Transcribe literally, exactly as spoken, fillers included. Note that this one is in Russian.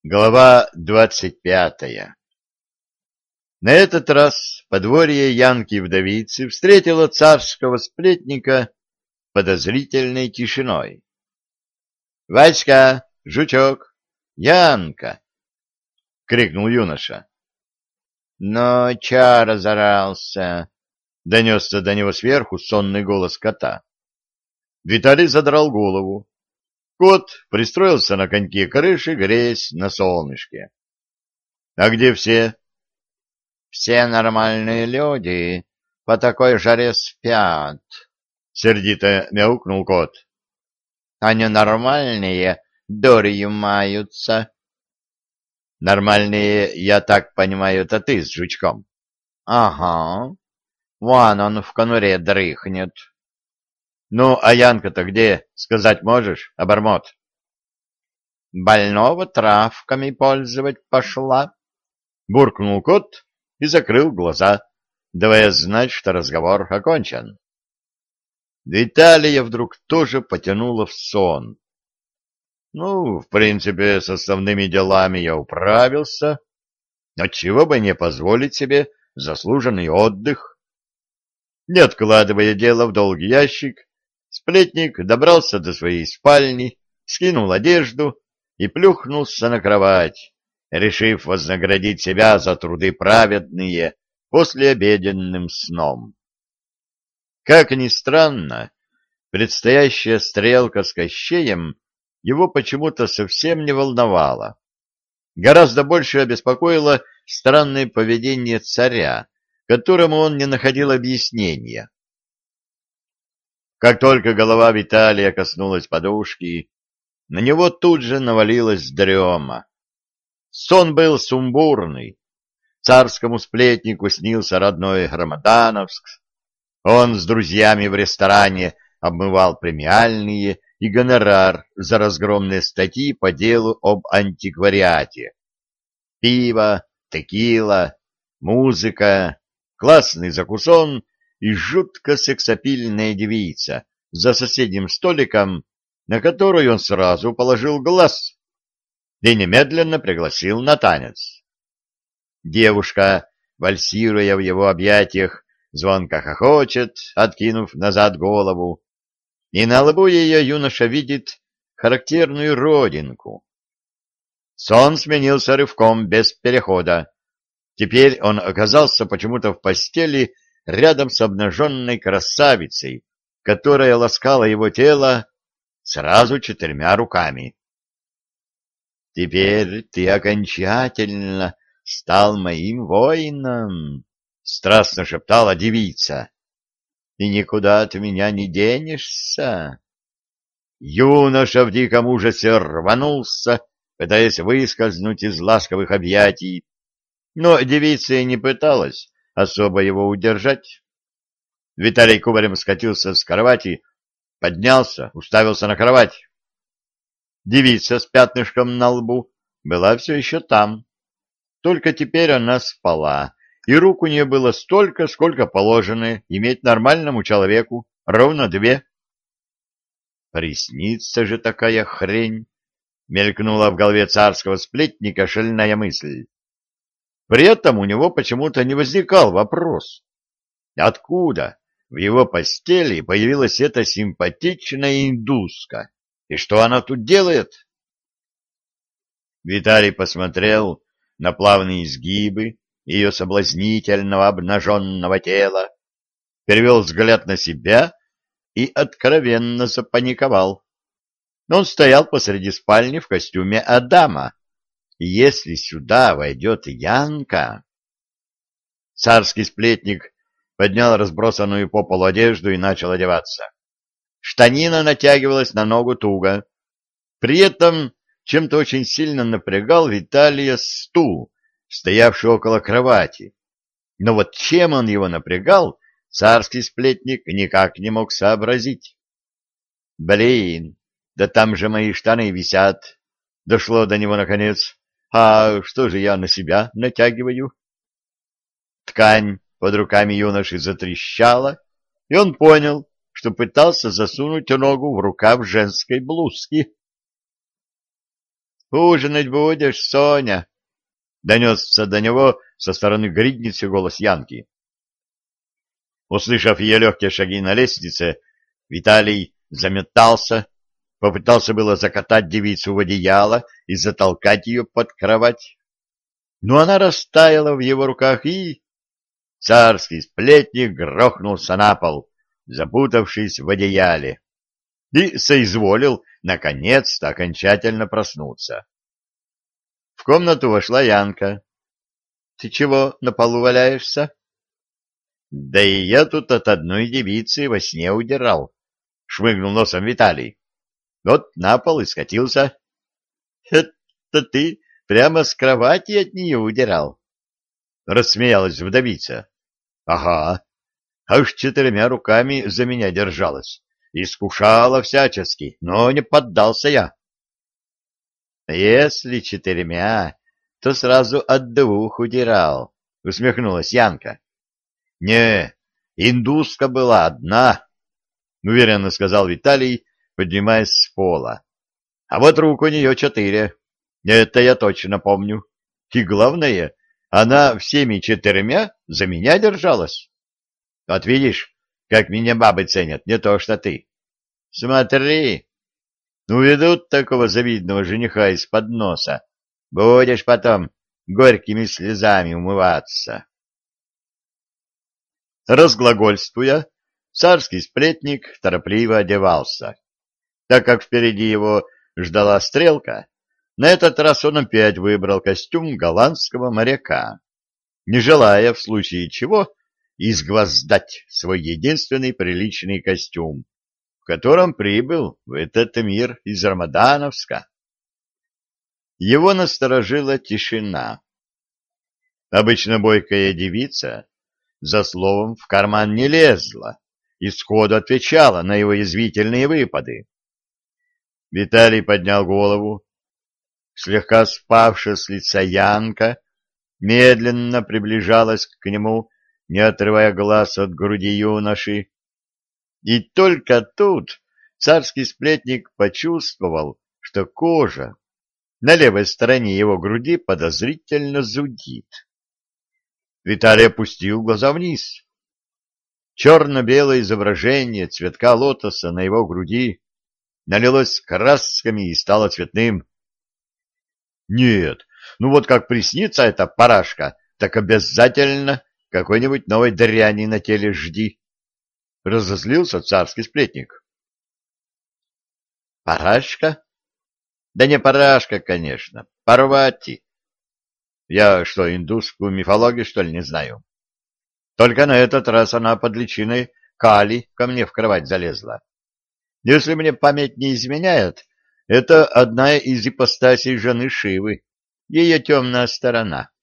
Глава двадцать пятая. На этот раз подворье Янки-вдовицы встретило царского сплетника подозрительной тишиной. — Васька, Жучок, Янка! — крикнул юноша. — Но ча разорался! — донесся до него сверху сонный голос кота. Виталий задрал голову. Кот пристроился на коньке крыши, греясь на солнышке. — А где все? — Все нормальные люди по такой жаре спят, — сердито мяукнул кот. — А ненормальные дурью маются. — Нормальные, я так понимаю, это ты с жучком. — Ага. Вон он в конуре дрыхнет. — Ну, а Янка-то где, сказать можешь, обормот? — Больного травками пользовать пошла, — буркнул кот и закрыл глаза, давая знать, что разговор окончен. Виталия вдруг тоже потянуло в сон. Ну, в принципе, с основными делами я управился. Отчего бы не позволить себе заслуженный отдых? Не откладывая дело в долгий ящик, сплетник добрался до своей спальни, скинул одежду и плюхнулся на кровать, решив вознаградить себя за труды праведные послеобеденным сном. Как ни странно, предстоящая стрелка с Кощеем его почему-то совсем не волновала. Гораздо больше обеспокоило странное поведение царя, которому он не находил объяснения. Как только голова Виталия коснулась подушки, на него тут же навалилась дрема. Сон был сумбурный. Царскому сплетнику снился родной Громадановск. Он с друзьями в ресторане обмывал премиальные и гонорар за разгромные статьи по делу об антиквариате. Пиво, текила, музыка, классный закусон и жутко сексапильная девица за соседним столиком, на которую он сразу положил глаз и немедленно пригласил на танец. Девушка, вальсируя в его объятиях, звонко хохочет, откинув назад голову, и на лбу ее юноша видит характерную родинку. Сон сменился рывком без перехода. Теперь он оказался почему-то в постели рядом с обнаженной красавицей, которая ласкала его тело сразу четырьмя руками. «Теперь ты окончательно стал моим воином», — страстно шептала девица. «И никуда от меня не денешься». Юноша в диком ужасе рванулся, пытаясь выскользнуть из ласковых объятий, но девица и не пыталась особо его удержать. Виталий кубарем скатился с кровати, поднялся, уставился на кровать. Девица с пятнышком на лбу была все еще там, только теперь она спала, и рук у нее было столько, сколько положено иметь нормальному человеку, ровно две. «Приснится же такая хрень!» — мелькнула в голове царского сплетника шальная мысль. При этом у него почему-то не возникал вопрос, откуда в его постели появилась эта симпатичная индуска, и что она тут делает? Виталий посмотрел на плавные изгибы ее соблазнительного обнаженного тела, перевел взгляд на себя и откровенно запаниковал. Он стоял посреди спальни в костюме Адама. Если сюда войдет Янка... Царский сплетник поднял разбросанную по полу одежду и начал одеваться. Штанина натягивалась на ногу туго. При этом чем-то очень сильно напрягал Виталия стул, стоявший около кровати. Но вот чем он его напрягал, царский сплетник никак не мог сообразить. «Блин, да там же мои штаны висят!» Дошло до него наконец. «А что же я на себя натягиваю?» Ткань под руками юноши затрещала, и он понял, что пытался засунуть ногу в рукав женской блузки. Ужинать будешь, Соня? — донесся до него со стороны гридницы голос Янки. Услышав ее легкие шаги на лестнице, Виталий заметался, попытался было закатать девицу в одеяло и затолкать ее под кровать. Но она растаяла в его руках, и царский сплетник грохнулся на пол, запутавшись в одеяле, и соизволил наконец-то окончательно проснуться. В комнату вошла Янка. — Ты чего на полу валяешься? — Да и я тут от одной девицы во сне удирал, — шмыгнул носом Виталий. — Вот на пол и скатился. — Это ты прямо с кровати от нее удирал? — рассмеялась вдовица. — Ага, аж четырьмя руками за меня держалась, искушала всячески, но не поддался я. — Если четырьмя, то сразу от двух удирал, — усмехнулась Янка. — Не, индуска была одна, — уверенно сказал Виталий, поднимаясь с пола. — А вот рук у нее четыре. Это я точно помню. И главное, она всеми четырьмя за меня держалась. Вот видишь, как меня бабы ценят, не то что ты. Смотри, уведут такого завидного жениха из-под носа. Будешь потом горькими слезами умываться. Разглагольствуя, царский сплетник торопливо одевался. Так как впереди его ждала стрелка, на этот раз он опять выбрал костюм голландского моряка, не желая, в случае чего, изгвоздать свой единственный приличный костюм, в котором прибыл в этот мир из Рамадановска. Его насторожила тишина. Обычно бойкая девица за словом в карман не лезла и сходу отвечала на его язвительные выпады. Виталий поднял голову. Слегка спавшая с лица Янка медленно приближалась к нему, не отрывая глаз от груди юноши. И только тут царский сплетник почувствовал, что кожа на левой стороне его груди подозрительно зудит. Виталий опустил глаза вниз. Черно-белое изображение цветка лотоса на его груди налилось красками и стало цветным. Нет, ну вот как приснится эта парашка, так обязательно какой-нибудь новой дряни на теле жди. Разозлился царский сплетник. Парашка? Да не парашка, конечно, Парвати. Я что, индусскую мифологию, что ли, не знаю? Только на этот раз она под личиной Кали ко мне в кровать залезла. Если мне память не изменяет, это одна из ипостасей жены Шивы, ее темная сторона.